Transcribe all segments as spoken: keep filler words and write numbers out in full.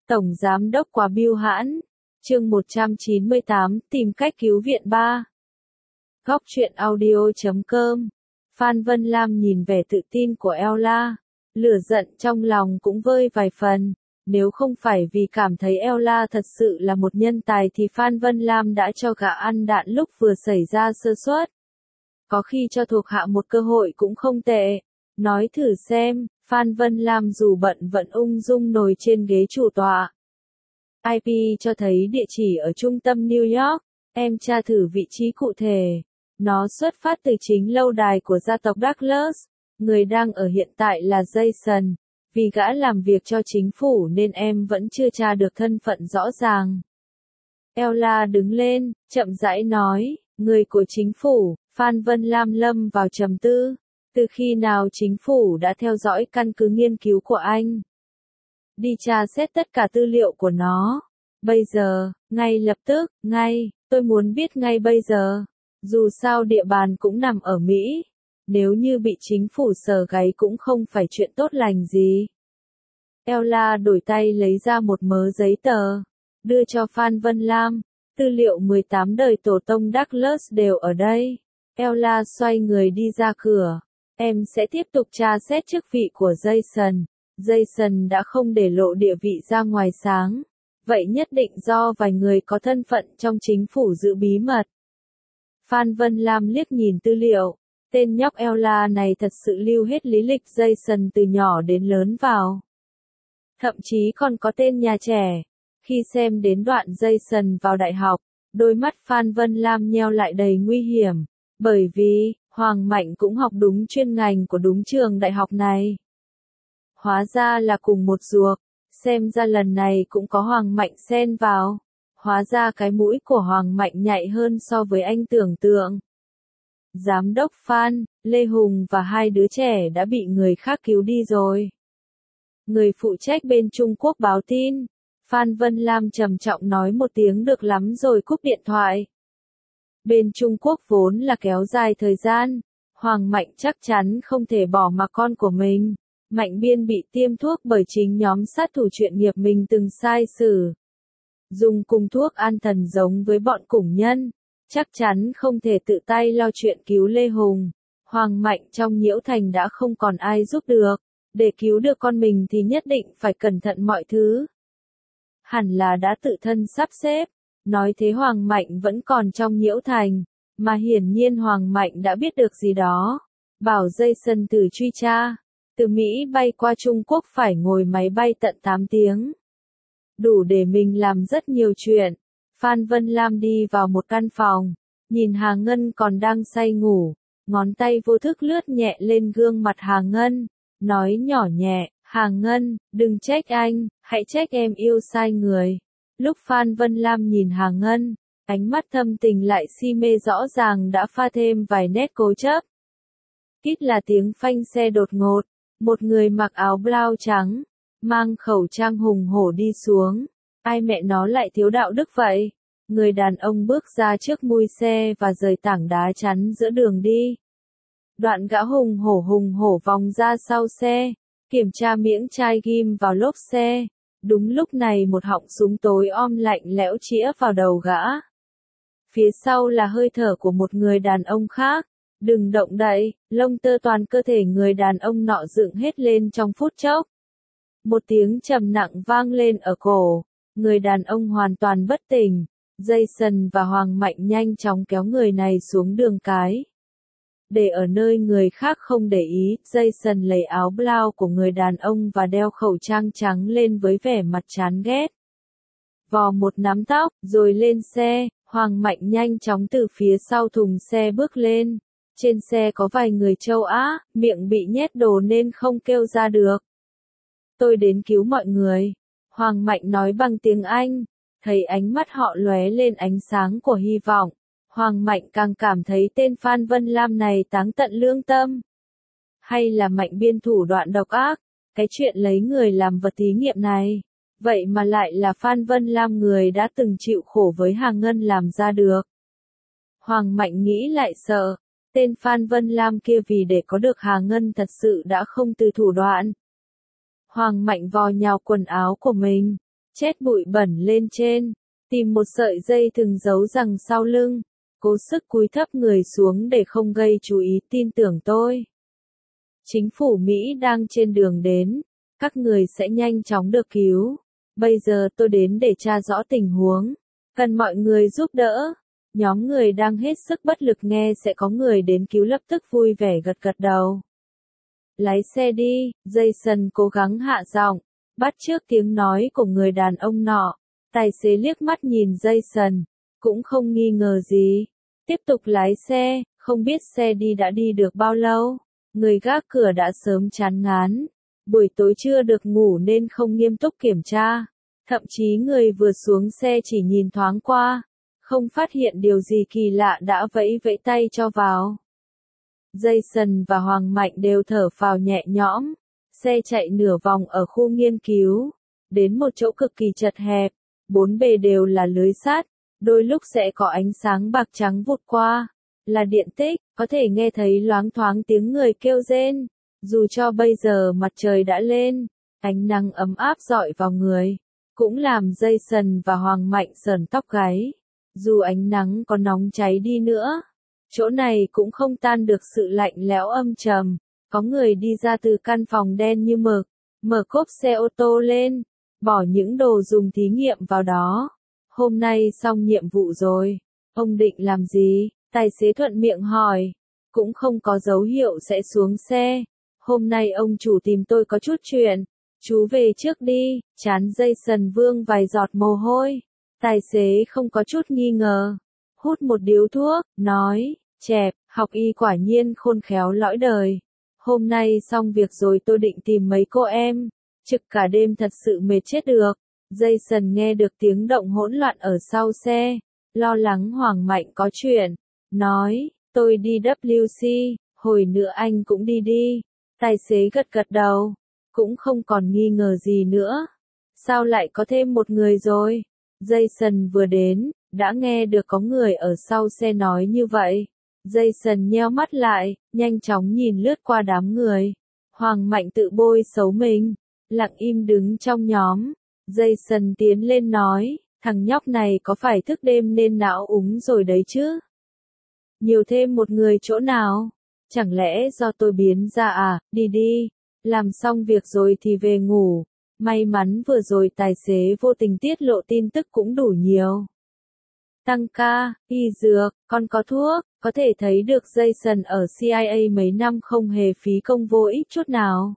Tổng Giám đốc quá bưu hãn. Chương một trăm chín mươi tám, tìm cách cứu viện ba. Góc truyện audio chấm com. Phan Vân Lam nhìn vẻ tự tin của Ella, lửa giận trong lòng cũng vơi vài phần. Nếu không phải vì cảm thấy Ella thật sự là một nhân tài thì Phan Vân Lam đã cho gã ăn đạn lúc vừa xảy ra sơ suất. Có khi cho thuộc hạ một cơ hội cũng không tệ. Nói thử xem, Phan Vân Lam dù bận vẫn ung dung ngồi trên ghế chủ tọa. i pê cho thấy địa chỉ ở trung tâm New York, em tra thử vị trí cụ thể. Nó xuất phát từ chính lâu đài của gia tộc Douglas. Người đang ở hiện tại là Jason. Vì gã làm việc cho chính phủ nên em vẫn chưa tra được thân phận rõ ràng. Ella đứng lên, chậm rãi nói, người của chính phủ. Phan Vân Lam lâm vào trầm tư. Từ khi nào chính phủ đã theo dõi căn cứ nghiên cứu của anh? Đi tra xét tất cả tư liệu của nó. Bây giờ, ngay lập tức, ngay, tôi muốn biết ngay bây giờ. Dù sao địa bàn cũng nằm ở Mỹ. Nếu như bị chính phủ sờ gáy cũng không phải chuyện tốt lành gì. Ella đổi tay lấy ra một mớ giấy tờ, đưa cho Phan Vân Lam. Tư liệu mười tám đời tổ tông Douglas đều ở đây. Ella xoay người đi ra cửa. Em sẽ tiếp tục tra xét chức vị của Jason. Jason đã không để lộ địa vị ra ngoài sáng. Vậy nhất định do vài người có thân phận trong chính phủ giữ bí mật. Phan Vân Lam liếc nhìn tư liệu. Tên nhóc Ella này thật sự lưu hết lý lịch Jason từ nhỏ đến lớn vào. Thậm chí còn có tên nhà trẻ. Khi xem đến đoạn Jason vào đại học, đôi mắt Phan Vân Lam nheo lại đầy nguy hiểm. Bởi vì, Hoàng Mạnh cũng học đúng chuyên ngành của đúng trường đại học này. Hóa ra là cùng một ruột, xem ra lần này cũng có Hoàng Mạnh xen vào. Hóa ra cái mũi của Hoàng Mạnh nhạy hơn so với anh tưởng tượng. Giám đốc Phan, Lê Hùng và hai đứa trẻ đã bị người khác cứu đi rồi. Người phụ trách bên Trung Quốc báo tin. Phan Vân Lam trầm trọng nói một tiếng được lắm rồi cúp điện thoại. Bên Trung Quốc vốn là kéo dài thời gian. Hoàng Mạnh chắc chắn không thể bỏ mặc con của mình. Mạnh Biên bị tiêm thuốc bởi chính nhóm sát thủ chuyên nghiệp mình từng sai xử. Dùng cùng thuốc an thần giống với bọn củng nhân. Chắc chắn không thể tự tay lo chuyện cứu Lê Hùng. Hoàng Mạnh trong Nhiễu Thành đã không còn ai giúp được. Để cứu được con mình thì nhất định phải cẩn thận mọi thứ. Hẳn là đã tự thân sắp xếp. Nói thế Hoàng Mạnh vẫn còn trong Nhiễu Thành. Mà hiển nhiên Hoàng Mạnh đã biết được gì đó. Bảo Jason từ truy tra. Từ Mỹ bay qua Trung Quốc phải ngồi máy bay tận tám tiếng. Đủ để mình làm rất nhiều chuyện. Phan Vân Lam đi vào một căn phòng. Nhìn Hà Ngân còn đang say ngủ. Ngón tay vô thức lướt nhẹ lên gương mặt Hà Ngân. Nói nhỏ nhẹ, Hà Ngân, đừng trách anh, hãy trách em yêu sai người. Lúc Phan Vân Lam nhìn Hà Ngân, ánh mắt thâm tình lại si mê rõ ràng đã pha thêm vài nét cố chấp. Kít là tiếng phanh xe đột ngột. Một người mặc áo blau trắng, mang khẩu trang hùng hổ đi xuống. Ai mẹ nó lại thiếu đạo đức vậy? Người đàn ông bước ra trước mui xe và rời tảng đá chắn giữa đường đi. Đoạn gã hùng hổ hùng hổ vòng ra sau xe, kiểm tra miếng chai ghim vào lốp xe. Đúng lúc này một họng súng tối om lạnh lẽo chĩa vào đầu gã. Phía sau là hơi thở của một người đàn ông khác. Đừng động đậy, lông tơ toàn cơ thể người đàn ông nọ dựng hết lên trong phút chốc. Một tiếng trầm nặng vang lên ở cổ. Người đàn ông hoàn toàn bất tỉnh. Jason và Hoàng Mạnh nhanh chóng kéo người này xuống đường cái. Để ở nơi người khác không để ý, Jason lấy áo blau của người đàn ông và đeo khẩu trang trắng lên với vẻ mặt chán ghét. Vò một nắm tóc, rồi lên xe. Hoàng Mạnh nhanh chóng từ phía sau thùng xe bước lên. Trên xe có vài người châu Á, miệng bị nhét đồ nên không kêu ra được. Tôi đến cứu mọi người. Hoàng Mạnh nói bằng tiếng Anh. Thấy ánh mắt họ lóe lên ánh sáng của hy vọng. Hoàng Mạnh càng cảm thấy tên Phan Vân Lam này táng tận lương tâm. Hay là Mạnh Biên thủ đoạn độc ác, cái chuyện lấy người làm vật thí nghiệm này. Vậy mà lại là Phan Vân Lam người đã từng chịu khổ với Hà Ngân làm ra được. Hoàng Mạnh nghĩ lại sợ. Tên Phan Vân Lam kia vì để có được Hà Ngân thật sự đã không từ thủ đoạn. Hoàng Mạnh vò nhào quần áo của mình. Chét bụi bẩn lên trên, tìm một sợi dây thừng giấu rằng sau lưng, cố sức cúi thấp người xuống để không gây chú ý. Tin tưởng tôi. Chính phủ Mỹ đang trên đường đến, các người sẽ nhanh chóng được cứu. Bây giờ tôi đến để tra rõ tình huống, cần mọi người giúp đỡ. Nhóm người đang hết sức bất lực nghe sẽ có người đến cứu lập tức vui vẻ gật gật đầu. Lái xe đi, Jason cố gắng hạ giọng, bắt chước tiếng nói của người đàn ông nọ. Tài xế liếc mắt nhìn Jason, cũng không nghi ngờ gì. Tiếp tục lái xe, không biết xe đi đã đi được bao lâu. Người gác cửa đã sớm chán ngán. Buổi tối chưa được ngủ nên không nghiêm túc kiểm tra. Thậm chí người vừa xuống xe chỉ nhìn thoáng qua. Không phát hiện điều gì kỳ lạ đã vẫy vẫy tay cho vào. Jason và Hoàng Mạnh đều thở phào nhẹ nhõm. Xe chạy nửa vòng ở khu nghiên cứu. Đến một chỗ cực kỳ chật hẹp. Bốn bề đều là lưới sắt. Đôi lúc sẽ có ánh sáng bạc trắng vụt qua. Là điện tích, có thể nghe thấy loáng thoáng tiếng người kêu rên. Dù cho bây giờ mặt trời đã lên, ánh nắng ấm áp rọi vào người. Cũng làm Jason và Hoàng Mạnh sởn tóc gáy. Dù ánh nắng có nóng cháy đi nữa, chỗ này cũng không tan được sự lạnh lẽo âm trầm. Có người đi ra từ căn phòng đen như mực, mở cốp xe ô tô lên, bỏ những đồ dùng thí nghiệm vào đó. Hôm nay xong nhiệm vụ rồi, ông định làm gì? Tài xế thuận miệng hỏi, cũng không có dấu hiệu sẽ xuống xe. Hôm nay ông chủ tìm tôi có chút chuyện, chú về trước đi. Trán Jason vương vài giọt mồ hôi. Tài xế không có chút nghi ngờ, hút một điếu thuốc, nói, chẹp, học y quả nhiên khôn khéo lõi đời. Hôm nay xong việc rồi tôi định tìm mấy cô em, trực cả đêm thật sự mệt chết được. Jason nghe được tiếng động hỗn loạn ở sau xe, lo lắng Hoàng Mạnh có chuyện, nói, tôi đi W C, hồi nữa anh cũng đi đi. Tài xế gật gật đầu, cũng không còn nghi ngờ gì nữa. Sao lại có thêm một người rồi? Jason vừa đến, đã nghe được có người ở sau xe nói như vậy. Jason nheo mắt lại, nhanh chóng nhìn lướt qua đám người. Hoàng Mạnh tự bôi xấu mình, lặng im đứng trong nhóm. Jason tiến lên nói, thằng nhóc này có phải thức đêm nên não úng rồi đấy chứ? Nhiều thêm một người chỗ nào? Chẳng lẽ do tôi biến ra à? Đi đi, làm xong việc rồi thì về ngủ. May mắn vừa rồi tài xế vô tình tiết lộ tin tức cũng đủ nhiều. Tăng ca, y dược, còn có thuốc, có thể thấy được Jason ở C I A mấy năm không hề phí công vô ích chút nào.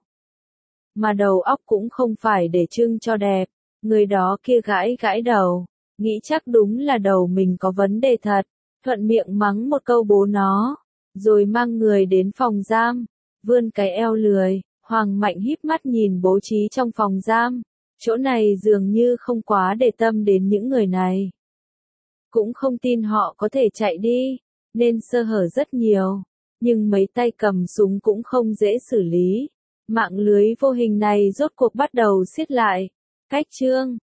Mà đầu óc cũng không phải để trưng cho đẹp. Người đó kia gãi gãi đầu, nghĩ chắc đúng là đầu mình có vấn đề thật. Thuận miệng mắng một câu bố nó, rồi mang người đến phòng giam, vươn cái eo lười. Hoàng Mạnh híp mắt nhìn bố trí trong phòng giam, chỗ này dường như không quá để tâm đến những người này. Cũng không tin họ có thể chạy đi, nên sơ hở rất nhiều, nhưng mấy tay cầm súng cũng không dễ xử lý. Mạng lưới vô hình này rốt cuộc bắt đầu siết lại. Cách chương